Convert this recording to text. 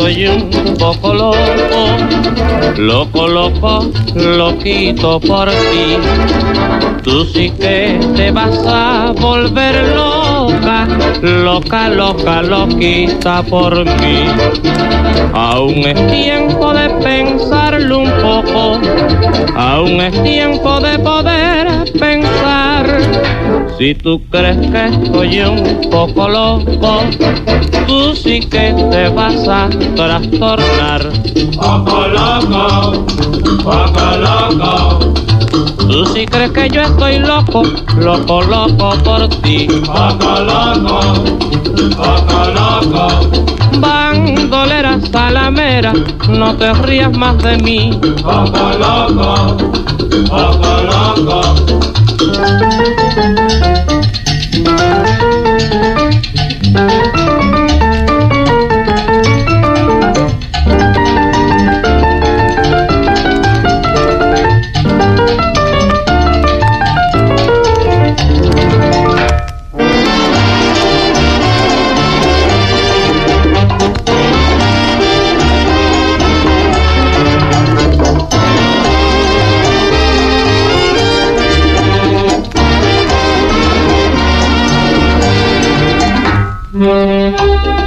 estoy un poco loco, loco, loco, loquito por ti. Tú sí que te vas a volver loca, loca, loca, loquita por mí. Aún es tiempo de pensarlo un poco, aún es tiempo de poder pensar. Si tú crees que estoy un poco loco, tú sí que te vas a trastornar. Poco loco, poco loco. Tú sí crees que yo estoy loco, loco, loco por ti. Poco loco, poco loco. Bandolera, salamera, no te rías más de mí. Poco loco, poco loco. Música